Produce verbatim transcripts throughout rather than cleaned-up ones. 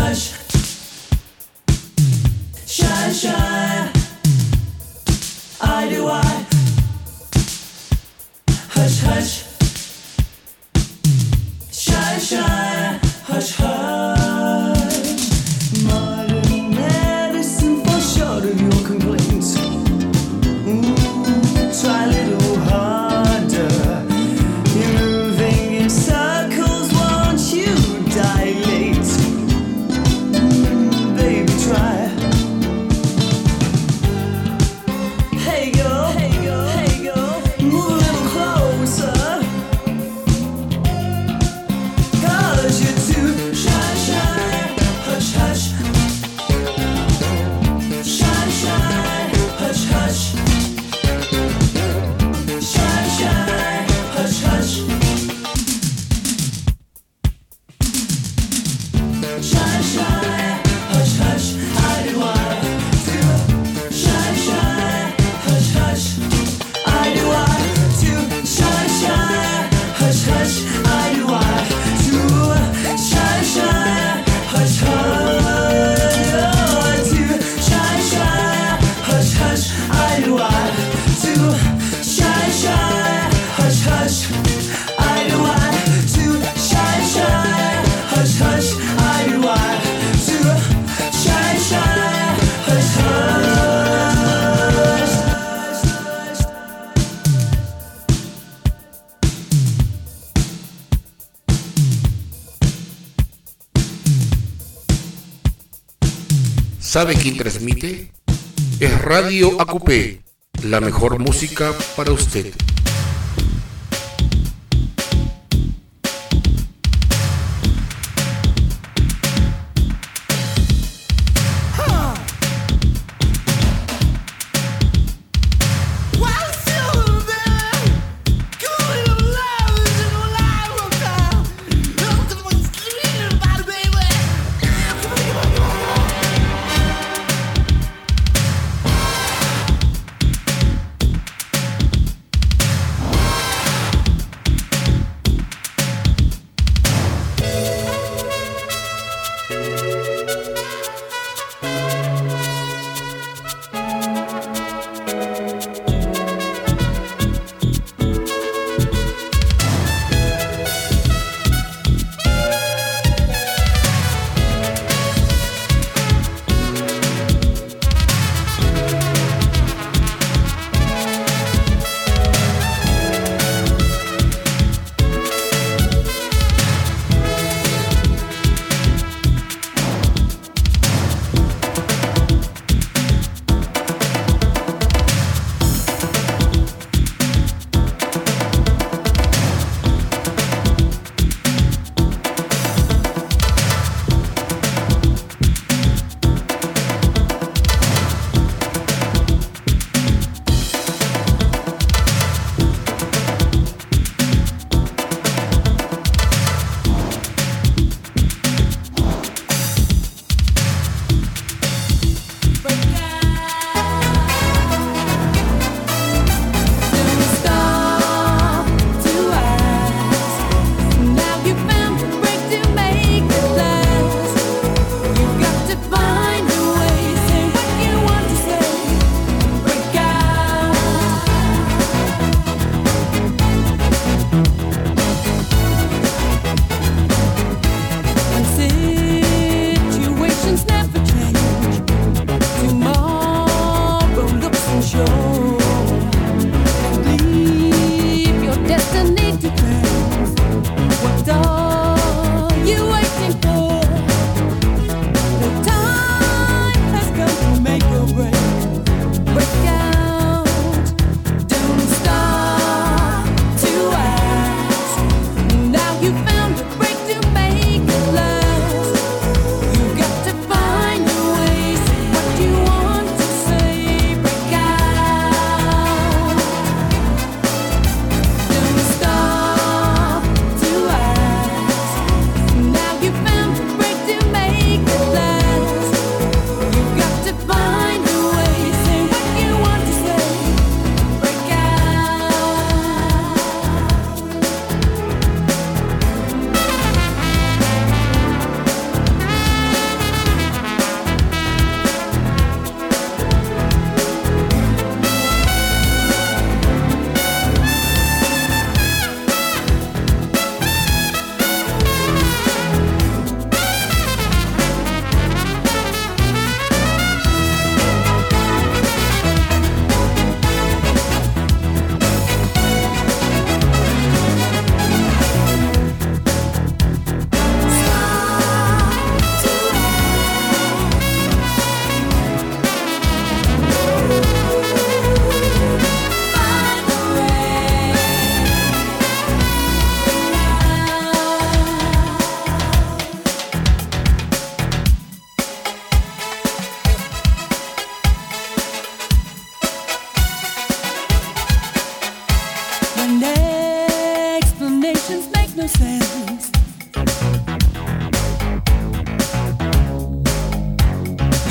hush. Shine, shine. Eye to eye. Hush, hush. Shine, shine. Hush, hush. Modern medicine for short of your complaints. Ooh, try a little harder. You're moving in circles, won't you dilate? Mm, baby, try. Hey girl, hey girl, hey girl, move a little closer. 'Cause you're too shy, shy, hush, hush. Shy, shy, hush, hush. Shy, shy, hush, hush. Shy, shy, hush, hush. I do I do. Shy, shy, hush, hush. I do I do. Shy, shy, hush, hush. I do I do. Shy, shy, hush, hush. Do. Shy, shy, hush, hush. I do I do. Shy, shy, hush, hush. I do I do. Shy, shy, hush, hush. I do I do. Shy, shy, hush, hush. ¿Sabe quién transmite? Es Radio A Q P, la mejor música para usted.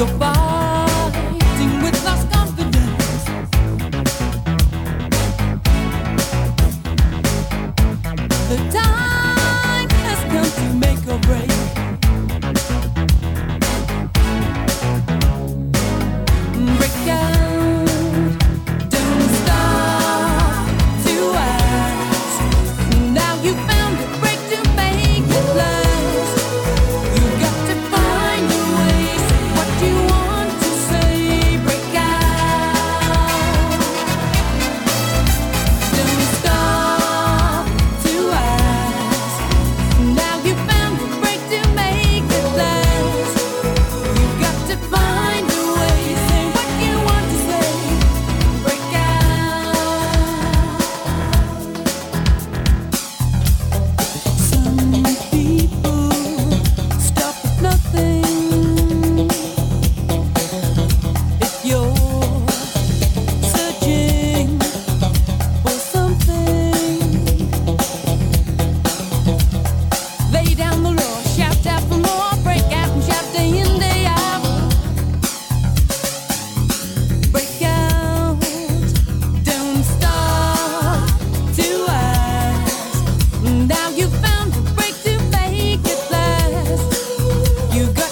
Now you found a break to make it last. You got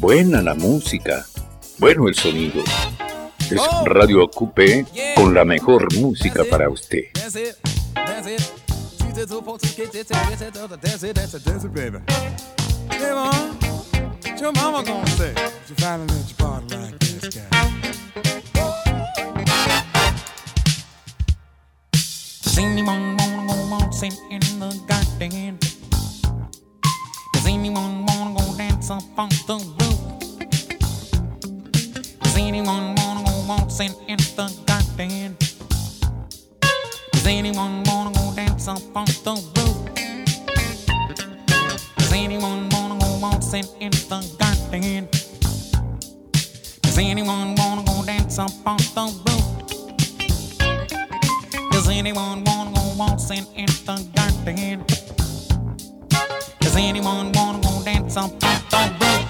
Buena la música, bueno el sonido. Es Radio Acupé con la mejor música para usted. Does anyone wanna go waltzing in the garden? Does anyone wanna go dance up on the roof? Does anyone wanna go waltzing in the garden? Does anyone wanna go dance up on the roof? Does anyone wanna go waltzing in the garden? Does anyone wanna go dance up on the roof? Does anyone wanna go waltzing in the garden? Does anyone wanna go dance up on the roof?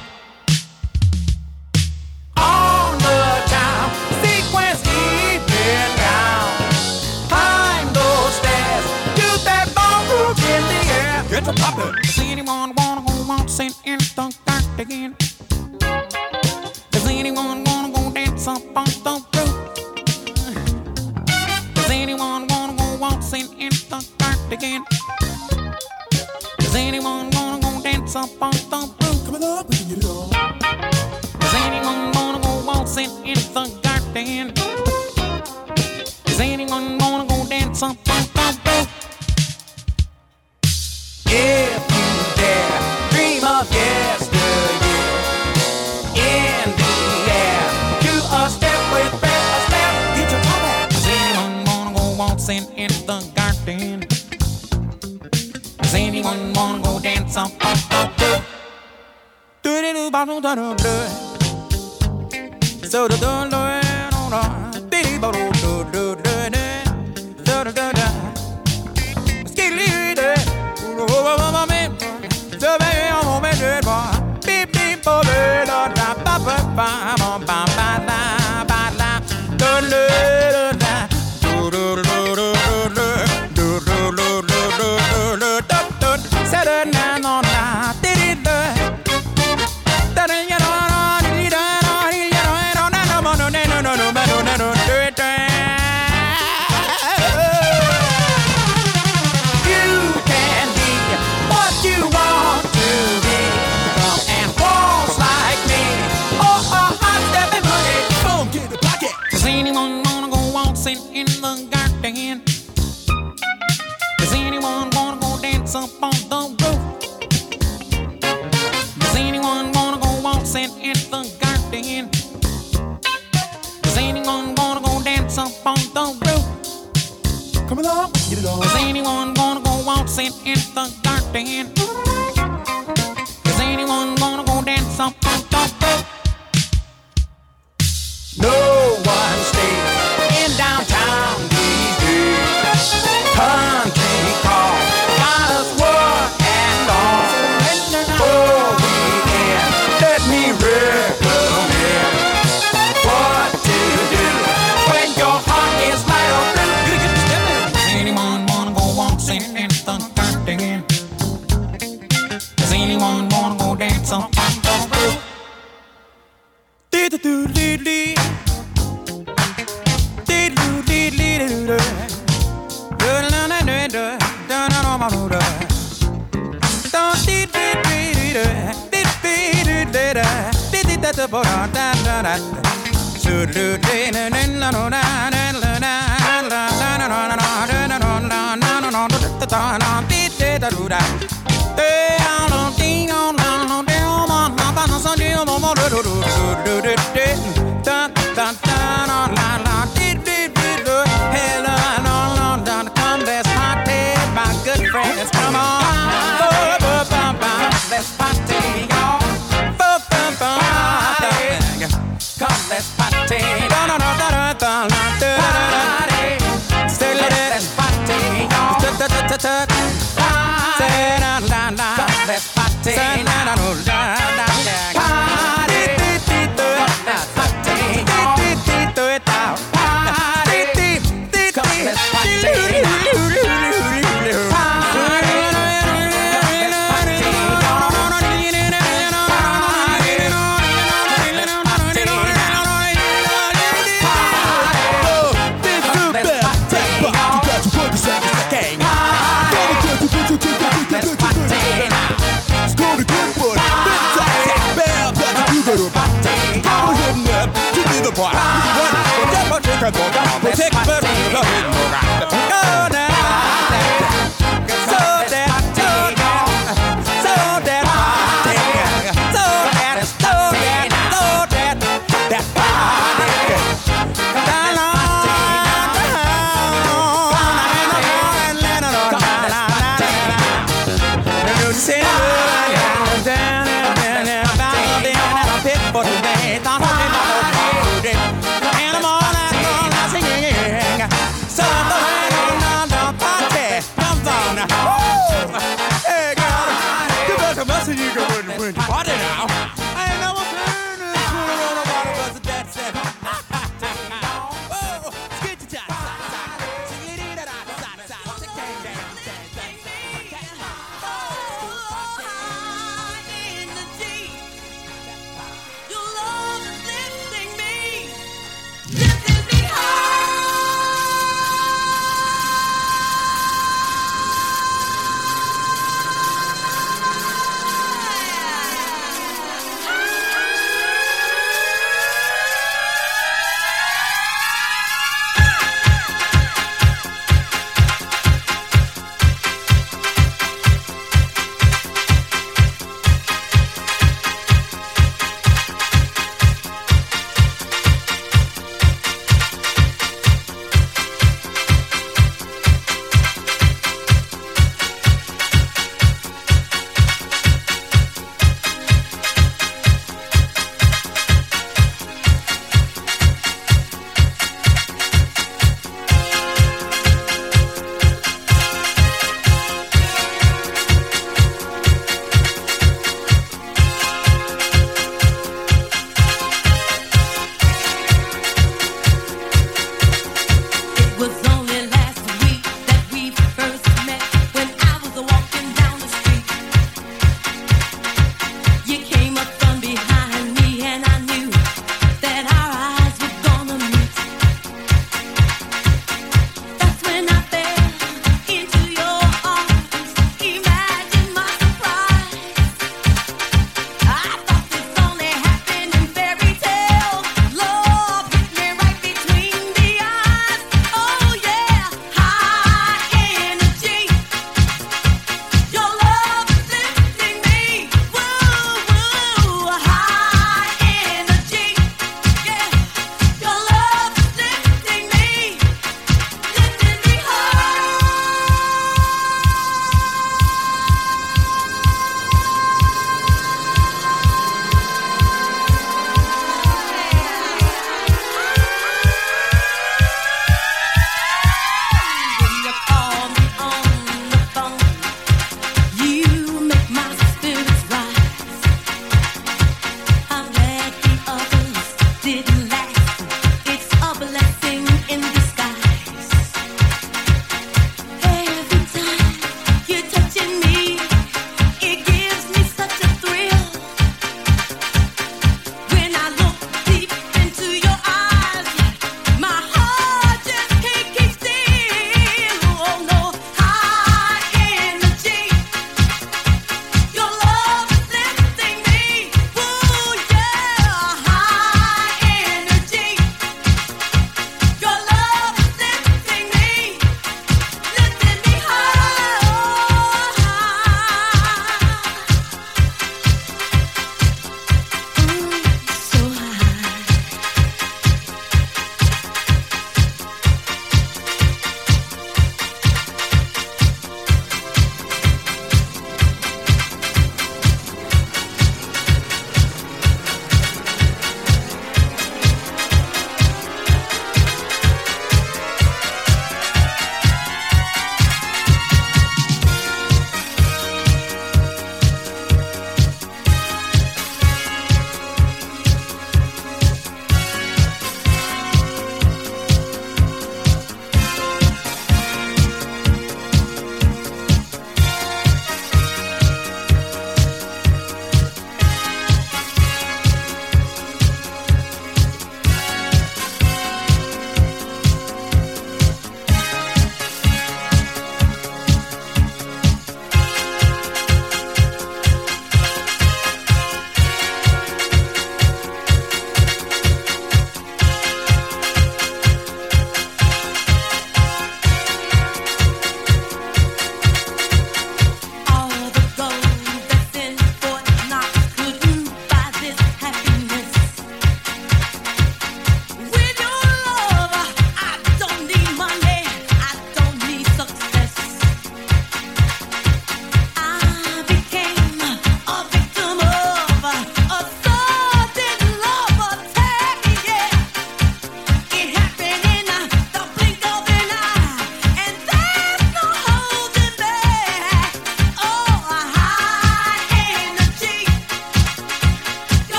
On the time, sequence even down. Climb those stairs, do that ballroom in the air. Get to poppin'. Does anyone wanna go waltzing in the garden? Does anyone wanna go dance up on the roof? Does anyone wanna go waltzing in the garden? Does anyone wanna go dance up on the roof? Coming up, we can get it on. Does anyone wanna go waltzing in the garden? Does anyone wanna go dance up on the roof? If you dare, dream of yesteryear. In the air, do a step with breath, a step, get your pop back. Does anyone wanna go waltzing in the garden? Does anyone wanna go dance up on the roof? Do do do ba do da do do. So do do do do do. Be ba do do do do do do do do. Skilly do. Do do ba ba me. So be on me do ba. Beep beep ba da da ba ba ba ba ba ba la ba la. Do do do da. Do do do do do do do do do do do do do. Say da na na na. Did it do? Da da ya na na. Did it da na? Did it da na? No no no no no no no no no no do it. You can be what you want to be. Come and waltz like me. Oh oh, I'm stepping money. Boom, get the pocket. Does anyone wanna go waltzing in the garden? Does anyone wanna go dance up on the roof? Does anyone wanna go waltzing in the garden? Does anyone wanna go dance up on the roof? Come along, get it on. Does anyone wanna go waltzing in the garden? Does anyone wanna go dance up on the roof? No one stays in downtown these days. Country call, got us work and all. Oh, weekend, let me recommend what to do when your heart is light or blue. You get stepping. Does anyone wanna go waltzing in the garden? Does anyone wanna go dance on the roof? Do do do do do. Friends, come on, let's party, y'all. Come, let's party. No, no, no, no, no, no, no, party. Say, let's party, y'all. Say, na, na, na. Come, let's party. Say, na, na, na, na, na. Party. Let's party, y'all. Come, let's party. So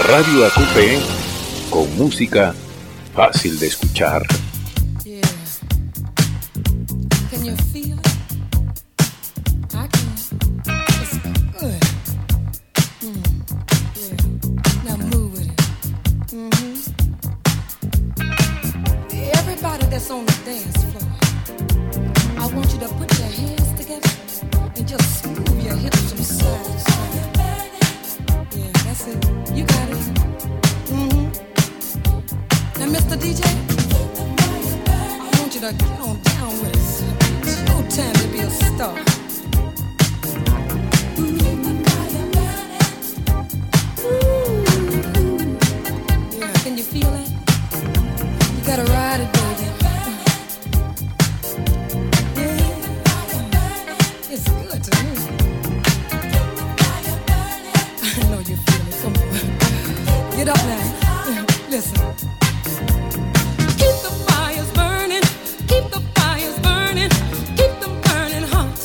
Radio A Q P con música fácil de escuchar. Yeah. Can you feel it? I can. It's good. Mm. Yeah. Now move with it. Mm-hmm. Everybody that's on the dance floor, I want you to put your hands together and just move your hips from side to side. Yeah, that's it. You got it. Mm-hmm. Now, Mister D J, I want you to get on down with us. It's your time to be a star. Ooh. Yeah, can you feel that? You gotta ride it, baby. Yeah, it's good to me. I know you feel it. Come on, get up now. Listen. Keep the fires burning, keep the fires burning, keep them burning hot.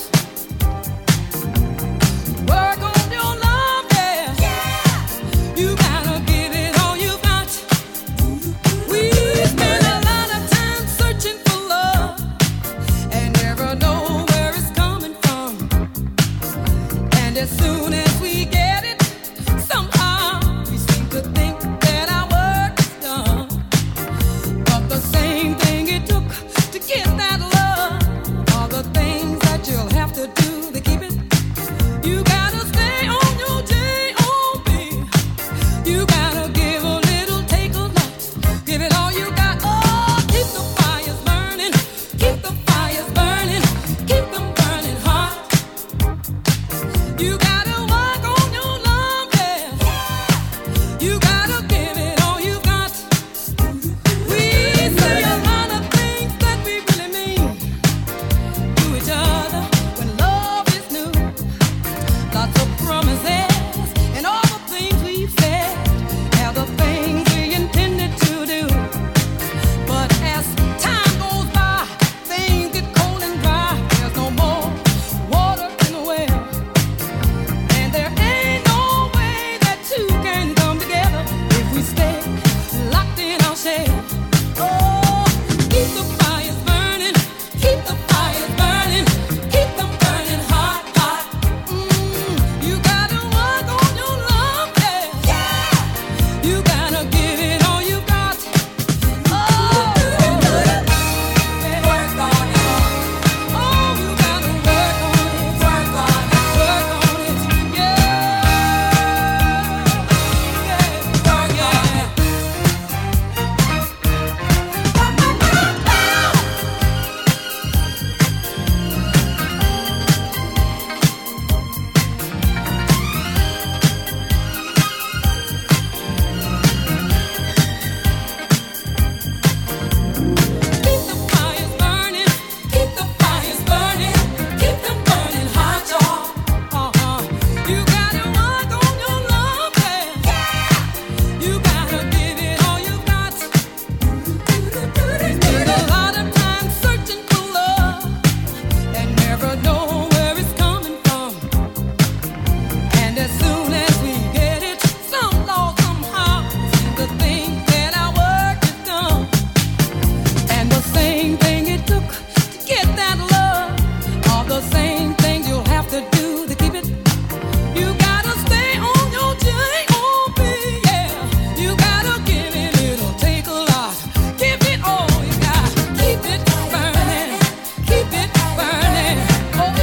Work on your love, yeah. Yeah. You gotta give it all you got. We spend a lot of time searching for love and never know where it's coming from. And as soon as we get it, somehow we seem to think that our work is done. But the same thing it took to get that love, all the things that you'll have to do to keep it. You gotta stay on your J O B. You gotta give a little, take a lot. Give it all you got. Oh, keep the fires burning, keep the fires burning, keep them burning hot. You gotta work on your love, yeah. You gotta give it all you got. We say a lot of things that we really mean to each other when love is new. Lots of promises and all the things we've said are the things we intended to do. But as time goes by, things get cold and dry. There's no more water in the well, and there ain't no way that two can come together if we stay locked in our shell. Oh, keep the fires burning, keep the fires burning, keep them burning hot, hot. Mm, you gotta work on your love, yeah. Yeah. You gotta give it all you got. Oh, work on it. Oh, you gotta work on it, work on it, work on it. Yeah, yeah, work on it. Keep the fires burning, keep the fires burning, keep them burning hot, y'all. Uh-huh. You gotta work on your love, yeah. You gotta give it all you got. Spend a lot of time searching for love and never know where it's coming from. And as soon as we get it, somehow, somehow, we seem to think that our work is done. And the same thing it took to get that love, all the same things you'll have to do to keep it. You gotta stay on your J O B, yeah. You gotta give it, it'll take a lot. Give it all you got. Keep it burning, keep it burning. Oh,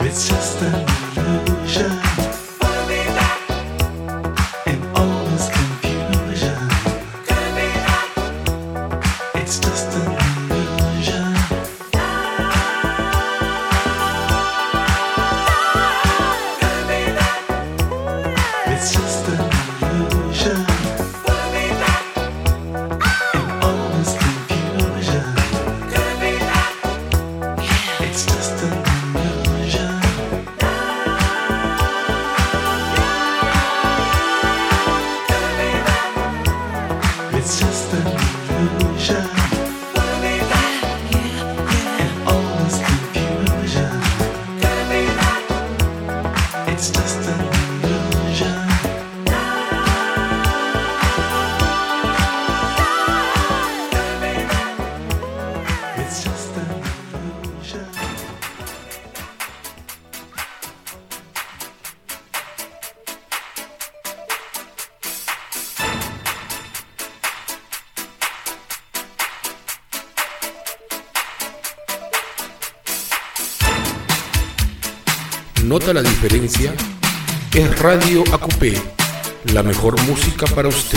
It's just an illusion. In all this confusion. It's just an illusion. It's just an illusion. In all this confusion. It's just an illusion. It's just an illusion. In all this confusion. It's just an illusion. It's just an illusion. ¿Nota la diferencia? Es Radio A Q P, la mejor música para usted.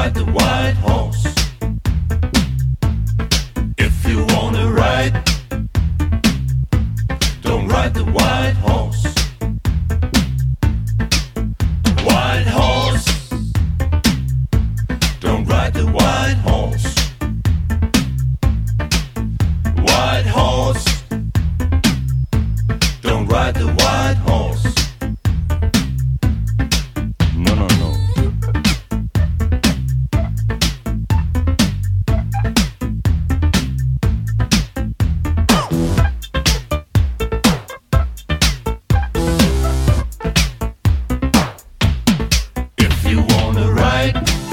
ride the white horse. If you wanna ride, don't ride the white horse. White horse, don't ride the white horse. White horse, don't ride the white horse. No, no, no. If you wanna ride,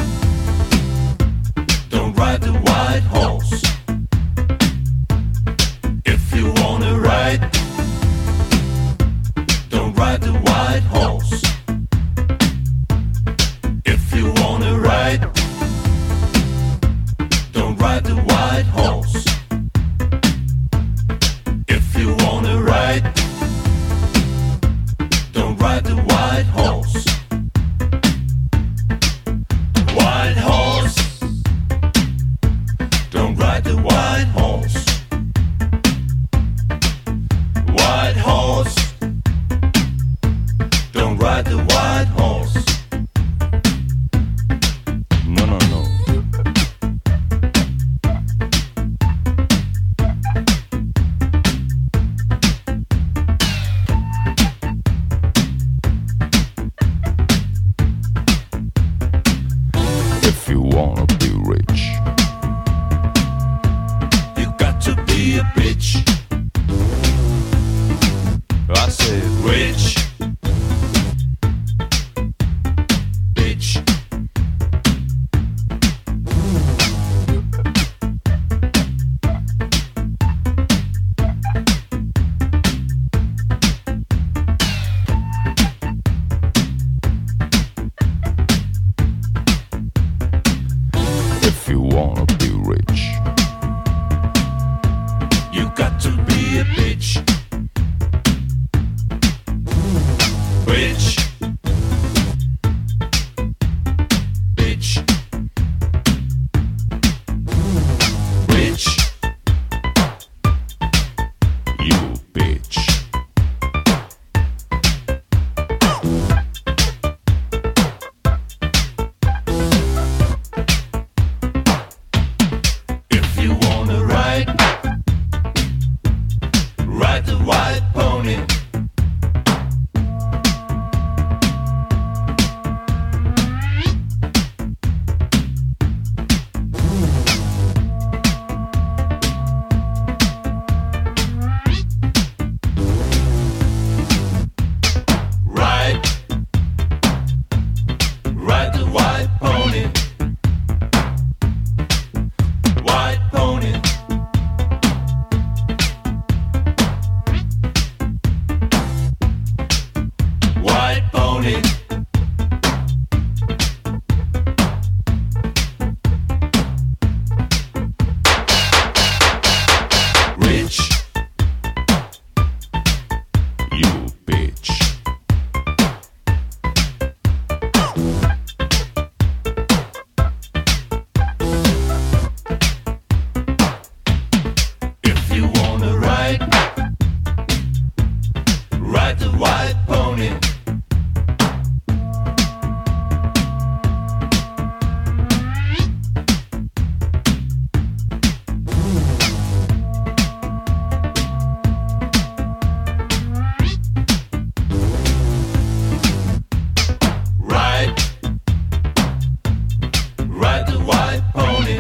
don't ride the white horse. If you wanna ride, don't ride the white horse. If you wanna ride, don't ride the white horse. If you wanna ride, don't ride the white horse. White horse, don't ride the white horse. White horse, don't ride the white horse. No, no, no. If you wanna be rich, you got to be a bitch. I said rich, bitch. If you wanna be rich, you got to be a bitch. Rich, bitch. Rich, you bitch. If you wanna ride, ride the white pony. Ride, ride the white pony. White pony. White pony. Rich, you bitch. If you wanna ride, ride the white pony. Ride, ride the white pony.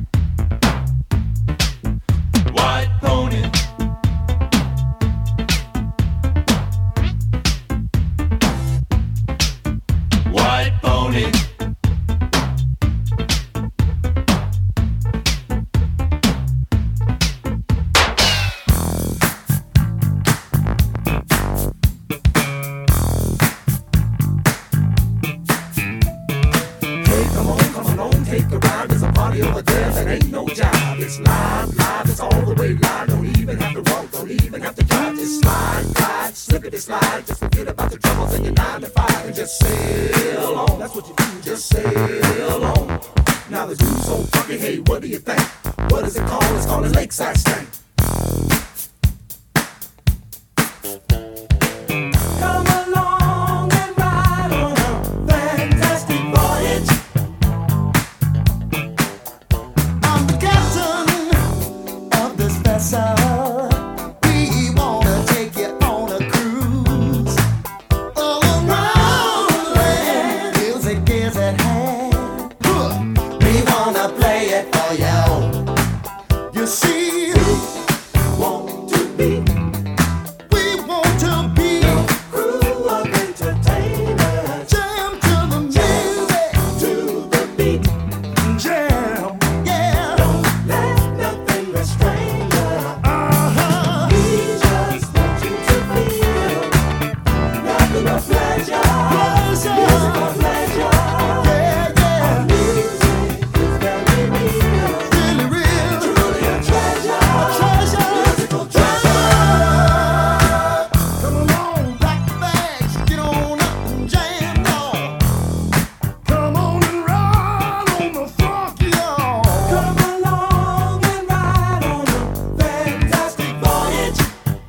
White pony. White pony. Hey, come on, come along, take a ride. There's a party over there that ain't no job. It's live, live, it's all the way live. Don't even have to walk, don't even have to drive. Just slide, slide, slippity slide. Just forget about the troubles in your nine to five and just sail on. That's what you do, just sail on. Now the dude's so funky, hey, what do you think? What is it called? It's called a lakeside stank. Come along and ride on a fantastic voyage. I'm the captain of this vessel. We wanna take you on a cruise all around the land. Music is at hand. We wanna play it for you. You see, we want to be, we want to be a crew of entertainers. Jam to the music, to the beat. Jam, yeah. Don't let nothing restrain you. Uh-huh. We just want you to feel nothing but pleasure. Pleasure. Musical pleasure. Yeah, yeah. Our music is very real. Really real. Truly a treasure. A treasure. Musical treasure. Come along, pack your bags, get on up and jam, y'all. Come on and ride on the funk, y'all. Come along and ride on a fantastic voyage.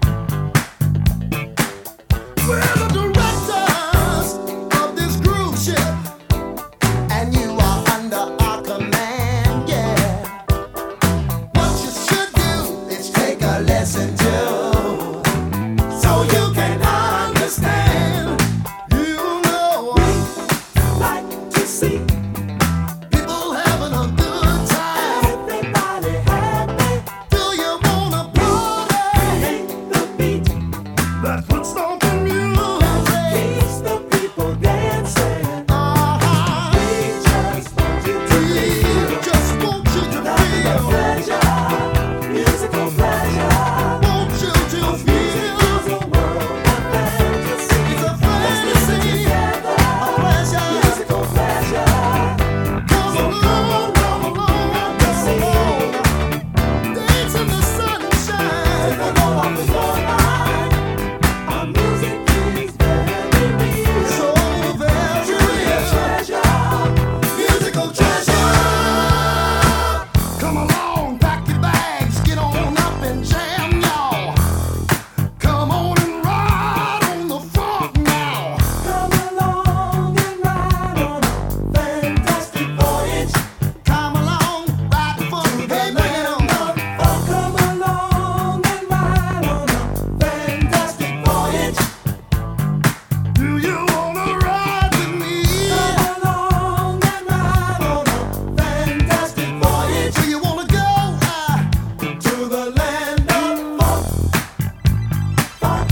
We're the directors of this cruise ship, and you are under our command, yeah. What you should do is take a lesson too, so you can understand. You know we like to see people having a good time. Everybody happy. Do you wanna party? Hate the beat. That's what stomping music keeps the people dancing. Uh-huh. We just want you to feel. Just want you to feel. Pleasure, musical pleasure. Want you to feel. It's a world of fantasy. It's a fantasy. A pleasure, musical pleasure. Come along, come along, come along. Dance in the sunshine. Take a load off of your mind. Our music is very real. So very real. Treasure, musical treasure. Come along, pack your bags, get on up and jam, y'all. Come on and ride on the funk now. Come along and ride on a fantastic voyage. Come along, ride the funk, hey, bring it on. Come along and ride on a fantastic voyage. Do you wanna ride with me? Come along and ride on a fantastic voyage. Do you wanna go uh, to the land of funk? Funk,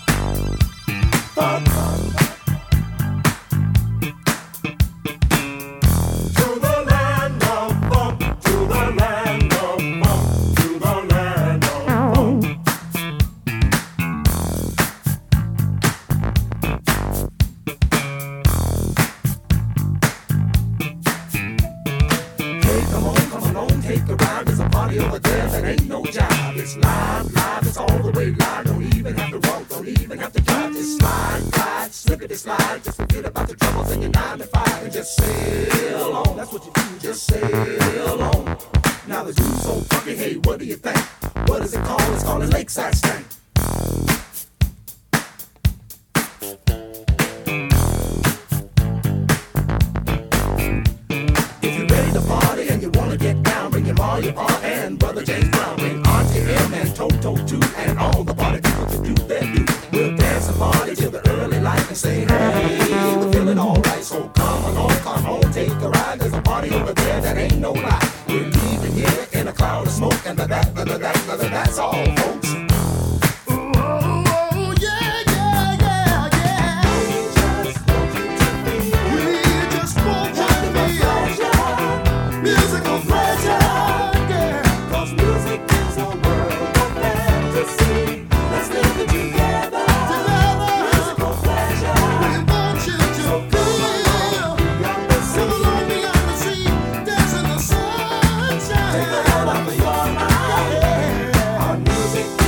funk, to the land of funk, to the land of funk, to the land of funk. Hey, come on, come along, take a ride. There's a party over there that ain't no job. It's live, live, it's all the way live. Don't even have to walk, don't even have to drive. Just slide, glide, slippity slide. Just forget about the troubles in your nine to five and just sail on. That's what you do, just sail on. Now the dude's so funky, hey, what do you think? What is it called? It's called a lakeside stank. If you're ready to party and you wanna get down, bring your ma, your pa, and brother James Brown. Bring Auntie M and Toto too, and all the party people to do their do. We'll dance and party till the early light and say, hey, we're feeling alright. So come along, come on, take a ride. There's a party over there that ain't no lie. We're leaving here in a cloud of smoke, and that, that, that, that, that, that, that's all, folks. Ooh, oh, oh, yeah, yeah, yeah, yeah. We just want you to feel. We just want you to feel. Musical pleasure, yeah. 'Cause music is a world of fantasy. Let's live it together. Together. Musical pleasure. We want you to feel. Come along beyond the sea. Dance in the sunshine. Take the load off of your mind. Our music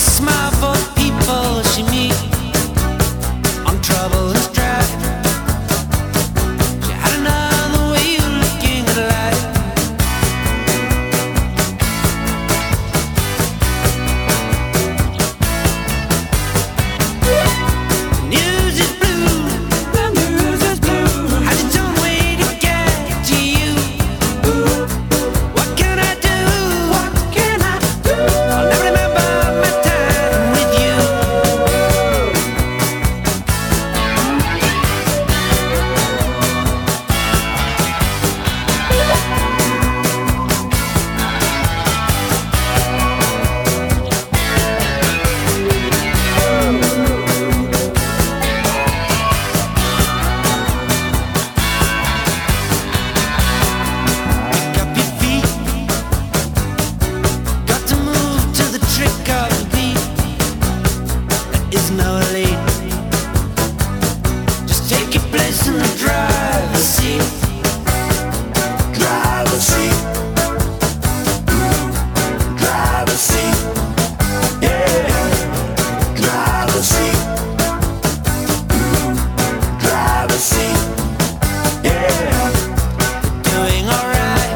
smile for people she meet on trouble and strife. She had another way of looking at life. The news is blue, the news is blue. Has its own way to get to you. What can I do? What can I do? I'll never remember my time with you. Pick up your feet. Got to move to the trick of the beat. There is no late. Just take your place in the driver's seat. Driver's seat. Mm, driver's seat. Yeah. Driver's seat. Mm, driver's seat. Yeah. Doing alright.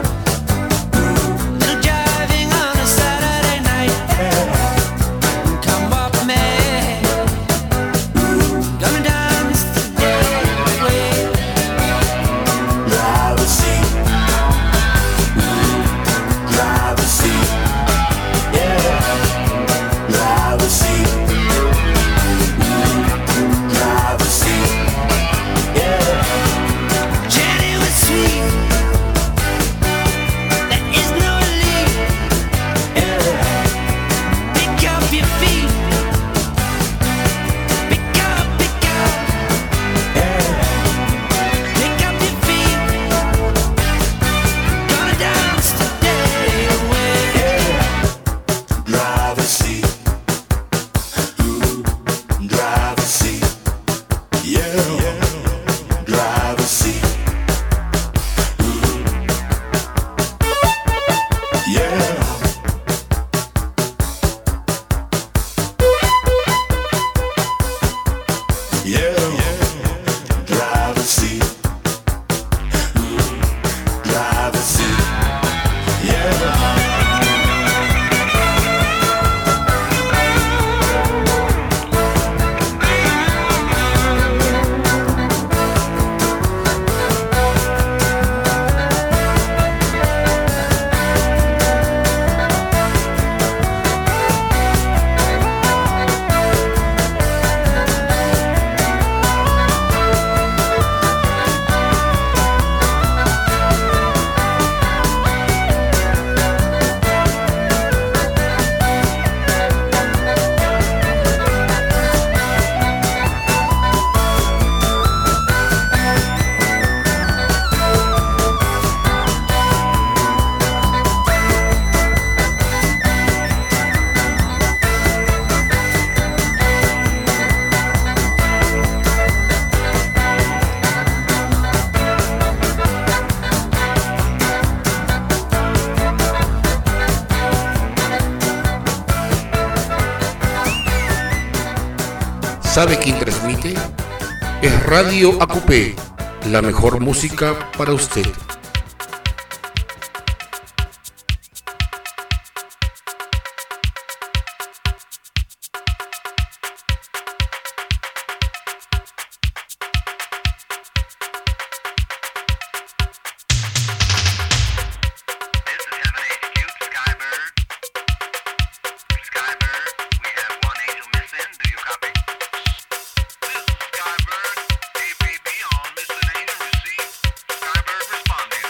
Little driving on a Saturday night. Come up, man. Gonna dance today. Driver's seat. Driver's seat. Yeah. Driver's seat. Driver's seat. Yeah. Jenny was sweet. There is no lead. Yeah. Pick up your feet. Pick up, pick up. Yeah. Pick up your feet. Gonna dance today away. Driver's seat. Driver's seat. Yeah. Driver's seat. Yeah. Yeah. Driver's seat. Driver's seat. Yeah. ¿Sabe quién transmite? Es Radio A Q P, la mejor música para usted. This is Heaven H Q, Skybird. Skybird, we have one angel missing. Do you copy? This is Skybird. A P B on missing angel received. Skybird responding.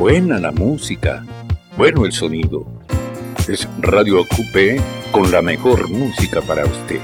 Buena la música, bueno el sonido. Es Radio Ocupé con la mejor música para usted.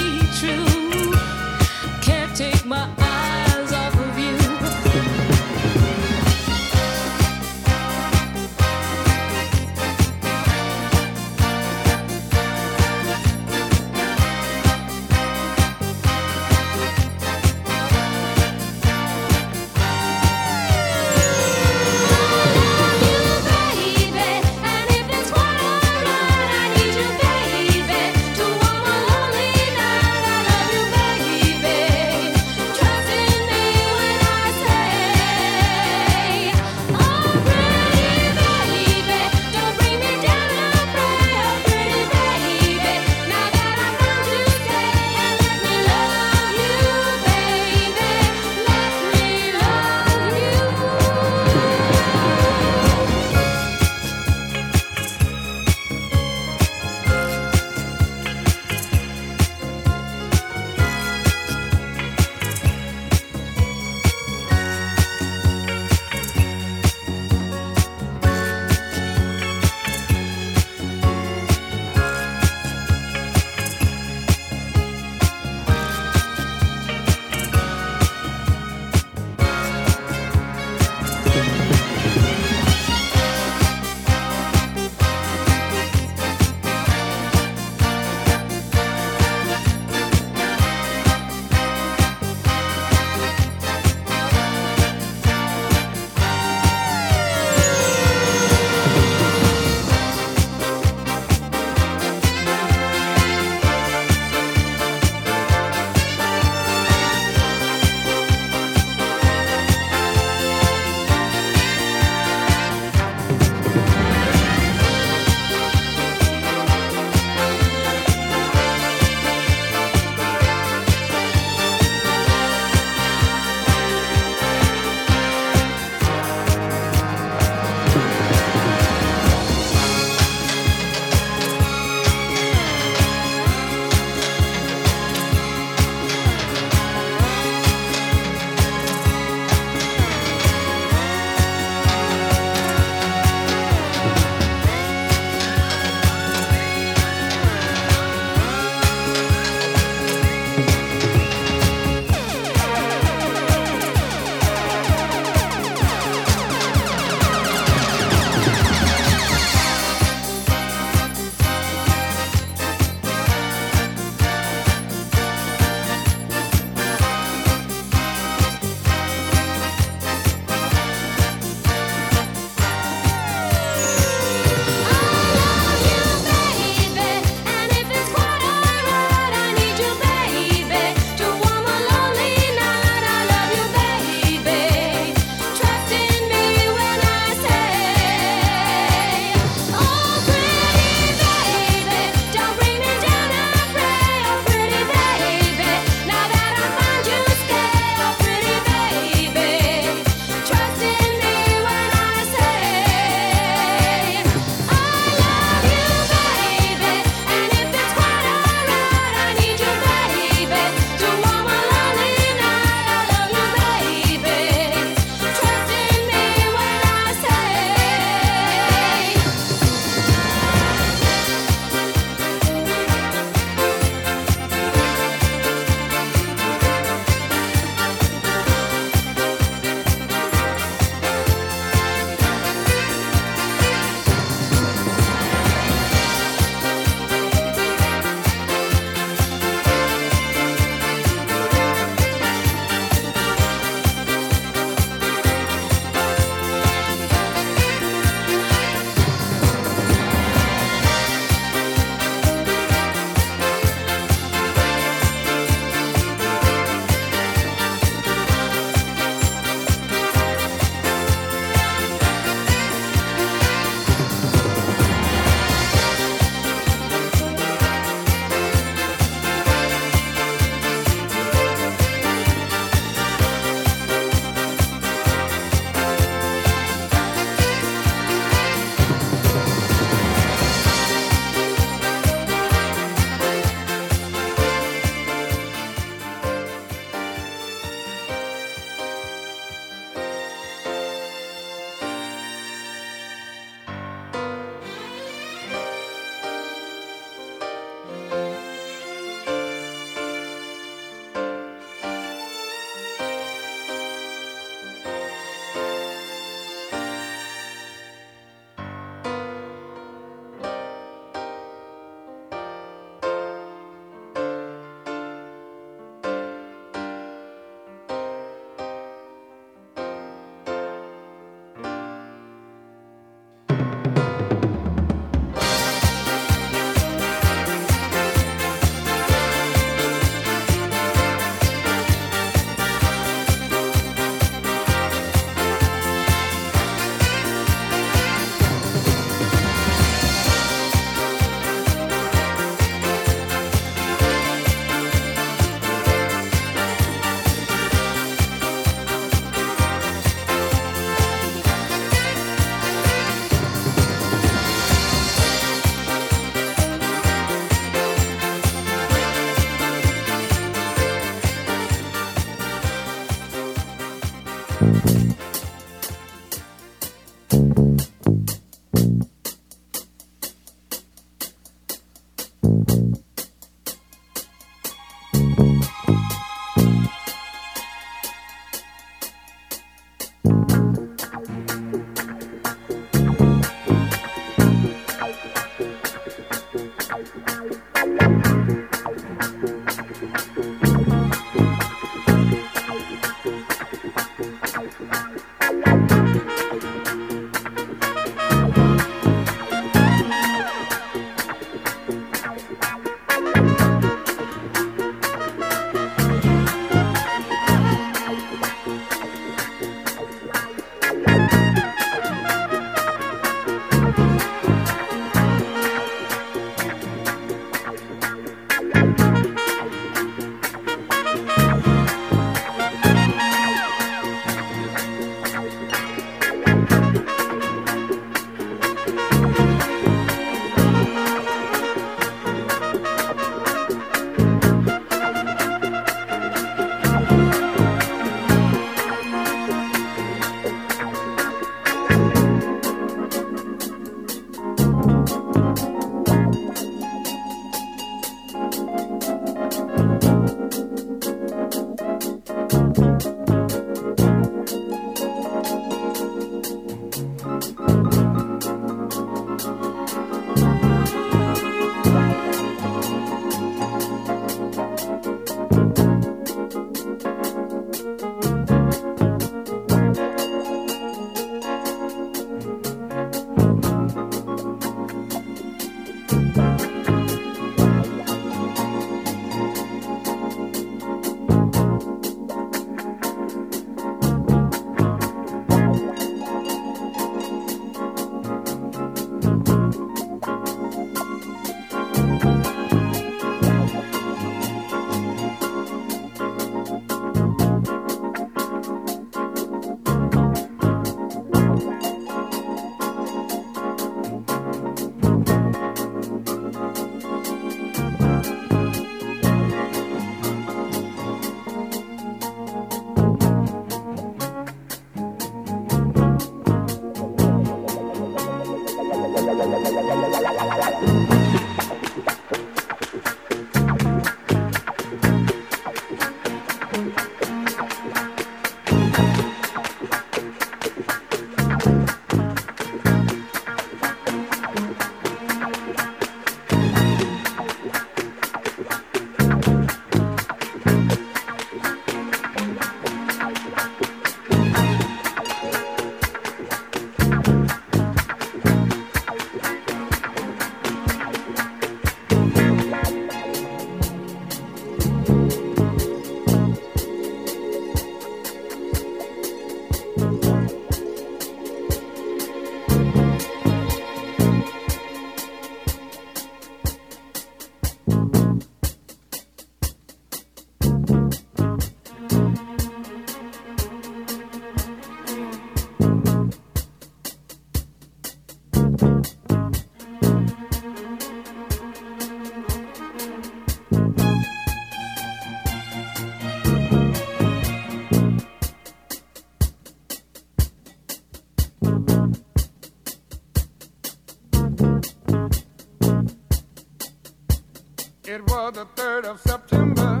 It was the third of September.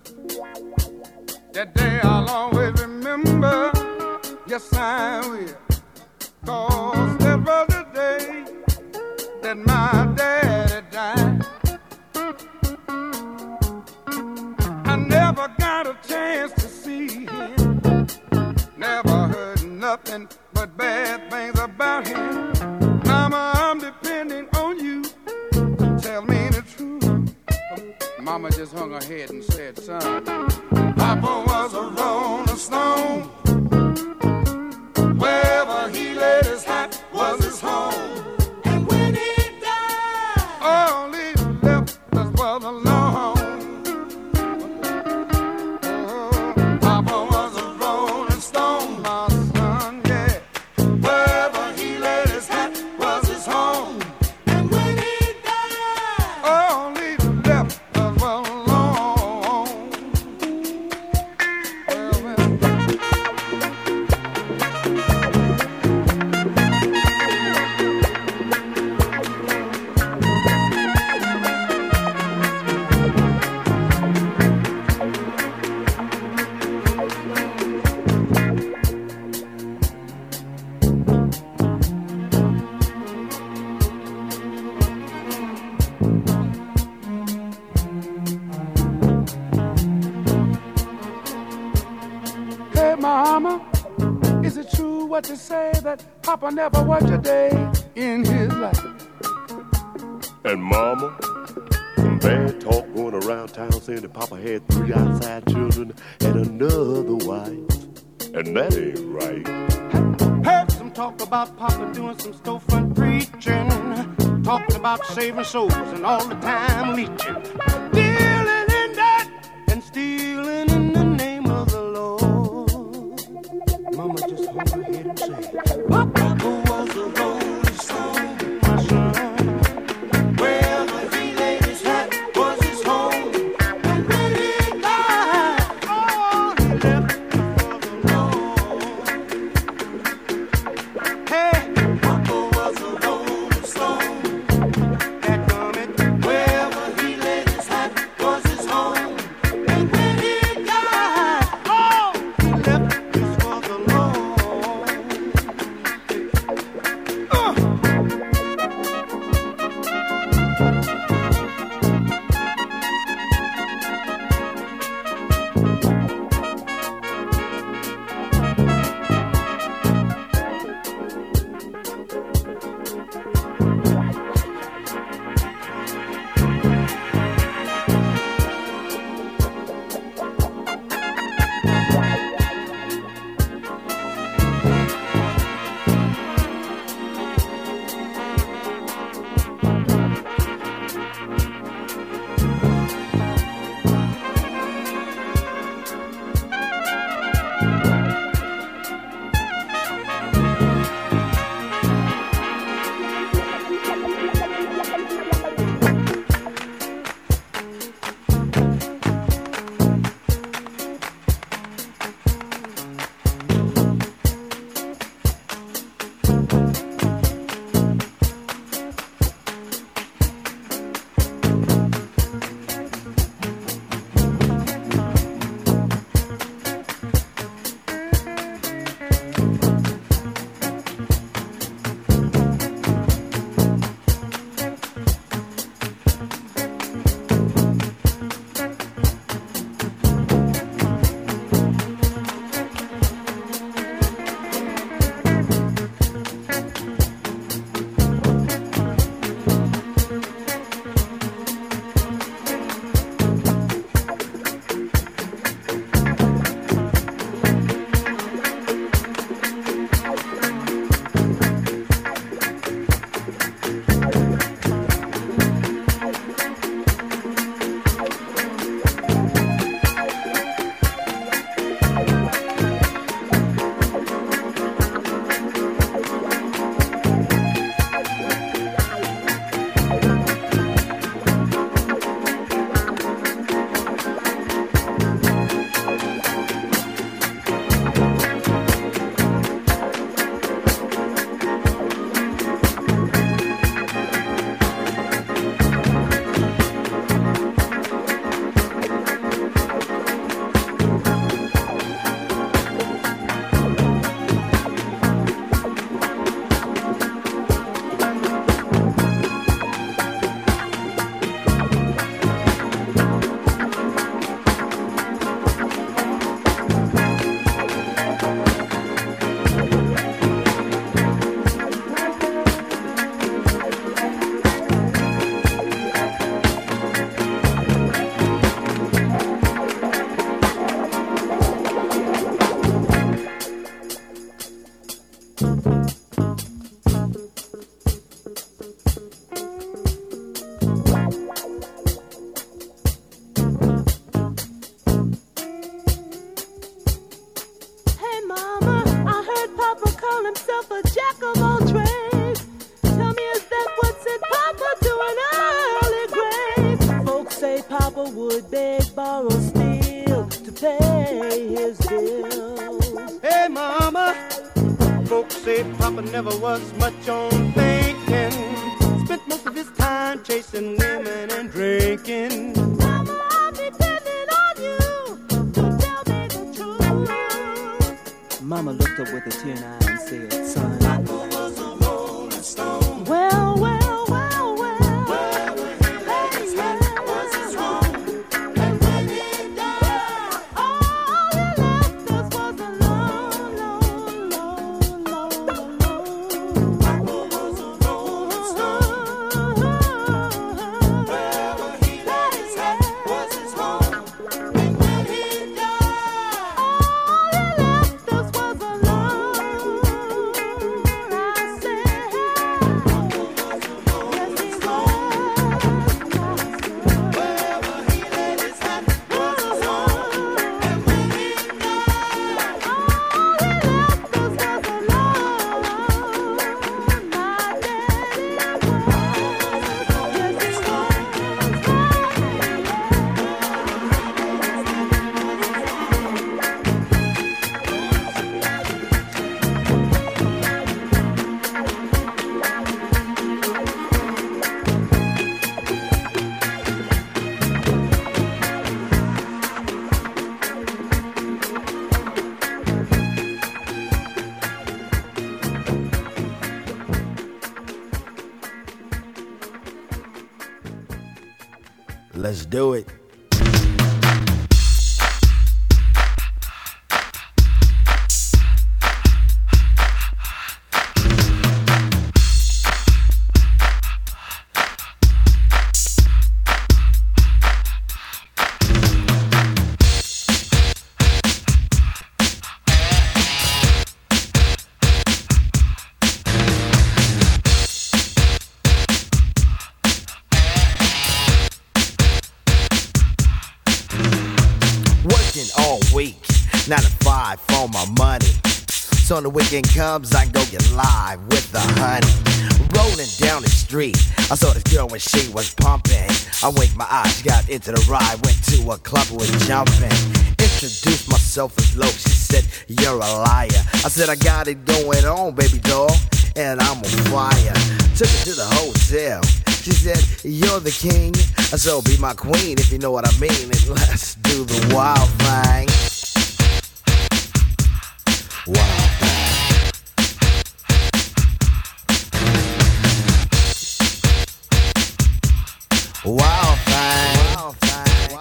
That day I'll always remember. Yes, I will. 'Cause that was the day that my daddy died. I never got a chance to see him. Never heard nothing but bad things about him. Mama, I'm depending on you to tell me the truth. Mama just hung her head and said, son, Papa was a rolling stone. Wherever he laid his hat was his home. And when he died, all he left us was alone. Oh, Papa was a rolling stone, my son, yeah. Wherever he laid his hat was his home. And when he died, all he left us was alone. Well, well. Hey, Mama, is it true what they say that Papa never worked a day in his life? And Mama, some bad talk going around town saying that Papa had three outside children and another wife. And that ain't right. Heard some talk about Papa doing some storefront preaching, talking about saving souls and all the time leeching, dealing in that and stealing in the name of the Lord. Mama just hung her head and said, Papa was a rolling stone, my son. Wherever he laid his hat was his home. And when he died, all he left was alone. Hey, Papa was a rolling stone. That coming. Wherever he laid his hat never would beg, borrow, steal to pay his bills. Hey, mama, folks say Papa never was much on thinking. Spent most of his time chasing women and drinking. Mama, I'm depending on you to tell me the truth. Mama looked up with a tear in her eye and said, son, Papa was a rolling stone. Well, well, well, well. Where his head was his home. And when he died, all he left us was alone, alone, alone, alone, alone. Papa was a rolling stone. Where he laid his head was his home. And when he died, all he left us was alone. I said, Papa was a rolling stone. Wherever he laid his head was his home. And when he died, all he left us was alone. My daddy was, yes he Let's do it. Working all week, nine to five for my money. So when the weekend comes, I can go get live with the honey. Rolling down the street, I saw this girl when she was pumping. I winked my eyes, got into the ride, went to a club, was jumping. Introduced myself as Loke, she said, you're a liar. I said, I got it going on, baby doll, and I'm on fire. Took her to the hotel. She said, you're the king, so be my queen if you know what I mean. And let's do the wild thing. Wild thing. Wild thing. Wild thing.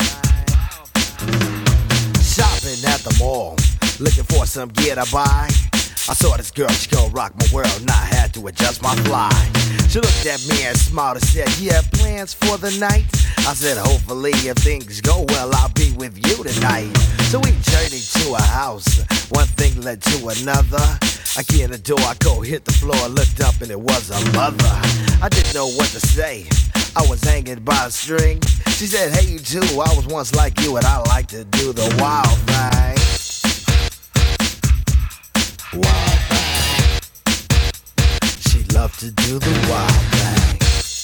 Shopping at the mall, looking for some gear to buy. I saw this girl, she gon' rock my world, and I had to adjust my fly. She looked at me and smiled and said, you have plans for the night? I said, hopefully if things go well, I'll be with you tonight. So we journeyed to a house, one thing led to another. I key in the door, I go hit the floor, looked up and it was a mother. I didn't know what to say, I was hanging by a string. She said, hey you too, I was once like you and I like to do the wild thing. Wild thing. She loved to do the wild thing.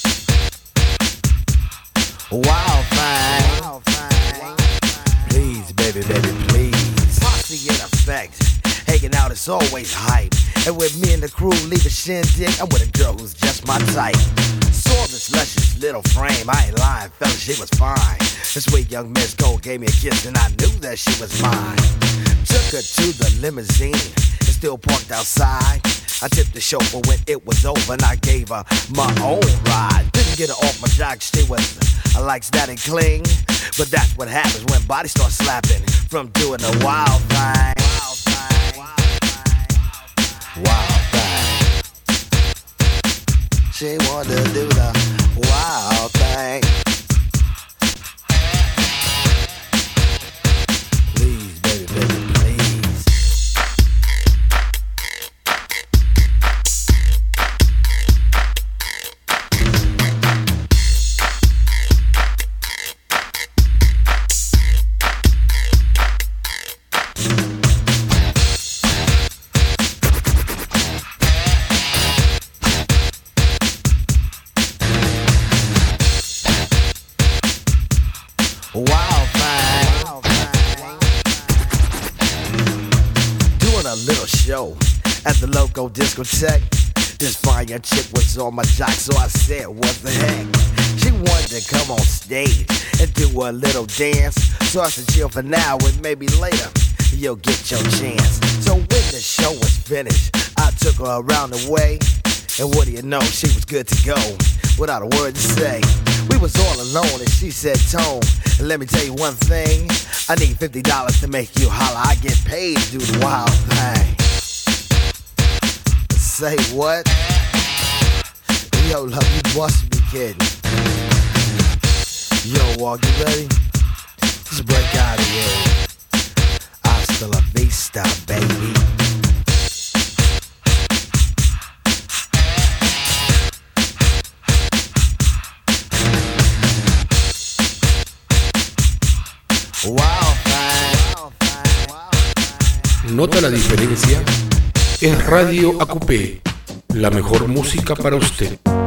Wild thing. Wild thing. Please, baby, baby, please. Posse in effect. Hanging out is always hype. And with me and the crew leave a shindig, I'm with a girl who's just my type. Saw this luscious little frame, I ain't lying, fella, she was fine. This sweet young Miss Gold gave me a kiss and I knew that she was mine. Took her to the limousine, it's still parked outside. I tipped the chauffeur when it was over and I gave her my own ride. Didn't get her off my jock, she was, I like static cling. But that's what happens when bodies start slapping from doing the wild thing. Wild thing. Wild thing. She wanted to do the wild thing. Please, baby, baby, please. show at the local discotheque. This fine young chick was on my jock, so I said, what the heck? She wanted to come on stage and do a little dance. So I said, chill for now and maybe later you'll get your chance. So when the show was finished, I took her around the way. And what do you know, she was good to go, without a word to say. We was all alone and she said, Tone, let me tell you one thing. I need fifty dollars to make you holler. I get paid to do the wild thing. Say what? Yo, love, you must be kidding. Yo, Walk, you ready? Just break out of here. Hasta la vista, baby. Wow, ¿Nota la diferencia? Es Radio A Q P, la mejor música para usted.